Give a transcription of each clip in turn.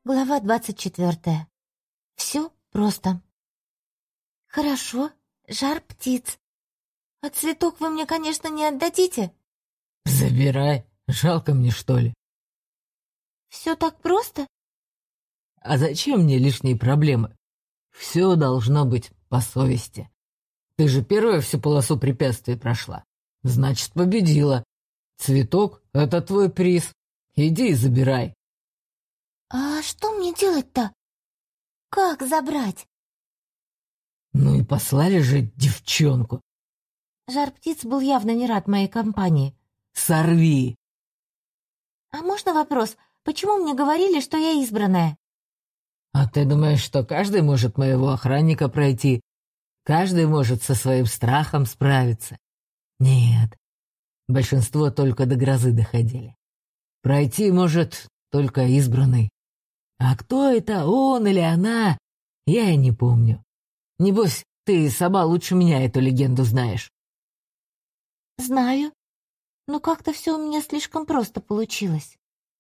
Глава 24. Все просто. Хорошо, жар птиц. А цветок вы мне, конечно, не отдадите. Забирай. Жалко мне, что ли? Все так просто? А зачем мне лишние проблемы? Все должно быть по совести. Ты же первая всю полосу препятствий прошла. Значит, победила. Цветок — это твой приз. Иди и забирай. А что мне делать-то? Как забрать? Ну и послали же девчонку. Жар птиц был явно не рад моей компании. Сорви. А можно вопрос? Почему мне говорили, что я избранная? А ты думаешь, что каждый может моего охранника пройти? Каждый может со своим страхом справиться? Нет. Большинство только до грозы доходили. Пройти может только избранный. А кто это, он или она, я и не помню. Небось, ты сама лучше меня эту легенду знаешь. Знаю. Но как-то все у меня слишком просто получилось.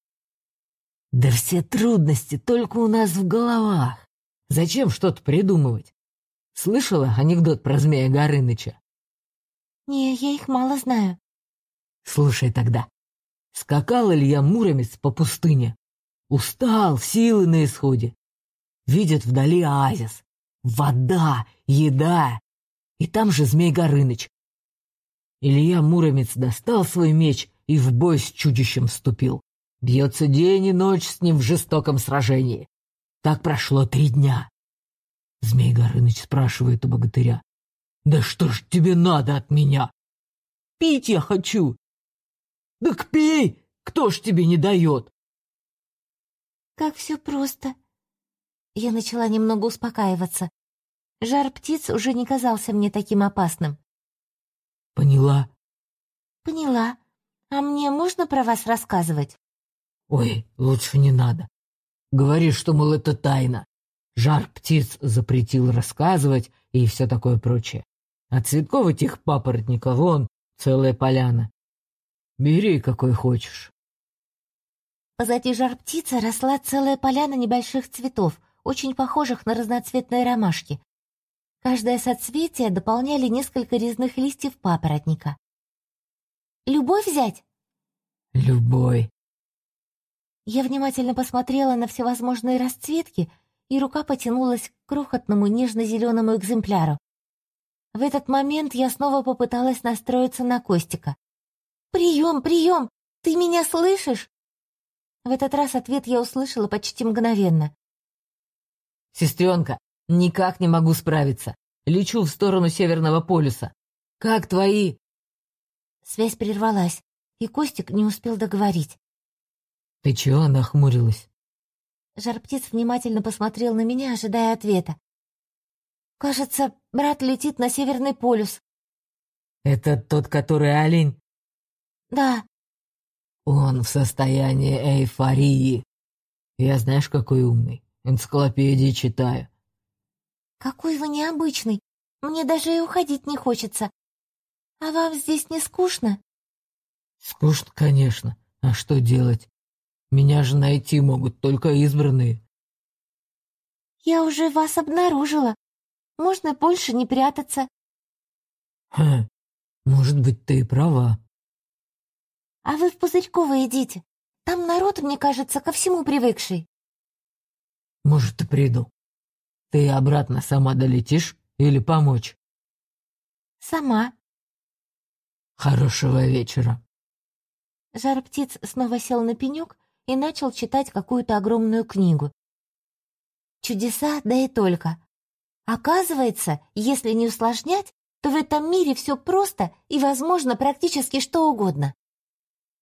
Да все трудности только у нас в головах. Зачем что-то придумывать? Слышала анекдот про Змея Горыныча? Не, я их мало знаю. Слушай тогда. Скакал Илья Муромец по пустыне. Устал, силы на исходе. Видит вдали оазис. Вода, еда. И там же Змей Горыныч. Илья Муромец достал свой меч и в бой с чудищем вступил. Бьется день и ночь с ним в жестоком сражении. Так прошло 3 дня. Змей Горыныч спрашивает у богатыря. «Да что ж тебе надо от меня?» «Пить я хочу». «Так пей! Кто ж тебе не дает?» Как все просто. Я начала немного успокаиваться. Жар птиц уже не казался мне таким опасным. «Поняла». Поняла. А мне можно про вас рассказывать? «Ой, лучше не надо. Говори, что, мол, это тайна. Жар птиц запретил рассказывать и все такое прочее. А цветков этих папоротников вон целая поляна. Бери, какой хочешь». Позади жар птицы росла целая поляна небольших цветов, очень похожих на разноцветные ромашки. Каждое соцветие дополняли несколько резных листьев папоротника. «Любой взять?» «Любой». Я внимательно посмотрела на всевозможные расцветки, и рука потянулась к крохотному нежно-зеленому экземпляру. В этот момент я снова попыталась настроиться на Костика. «Прием, прием! Ты меня слышишь?» В этот раз ответ я услышала почти мгновенно. «Сестренка, никак не могу справиться. Лечу в сторону Северного полюса. Как твои...» Связь прервалась, и Костик не успел договорить. «Ты чего нахмурилась?» Жар-птиц внимательно посмотрел на меня, ожидая ответа. «Кажется, брат летит на Северный полюс». «Это тот, который олень?» «Да». «Он в состоянии эйфории. Я знаешь, какой умный. Энциклопедии читаю». «Какой вы необычный. Мне даже и уходить не хочется. А вам здесь не скучно?» «Скучно, конечно. А что делать? Меня же найти могут только избранные». «Я уже вас обнаружила. Можно больше не прятаться». «Хм, может быть, ты и права». «А вы в Пузырьково идите. Там народ, мне кажется, ко всему привыкший». «Может, и приду. Ты обратно сама долетишь или помочь?» «Сама». «Хорошего вечера». Жар-птиц снова сел на пенек и начал читать какую-то огромную книгу. Чудеса, да и только. Оказывается, если не усложнять, то в этом мире все просто и возможно практически что угодно.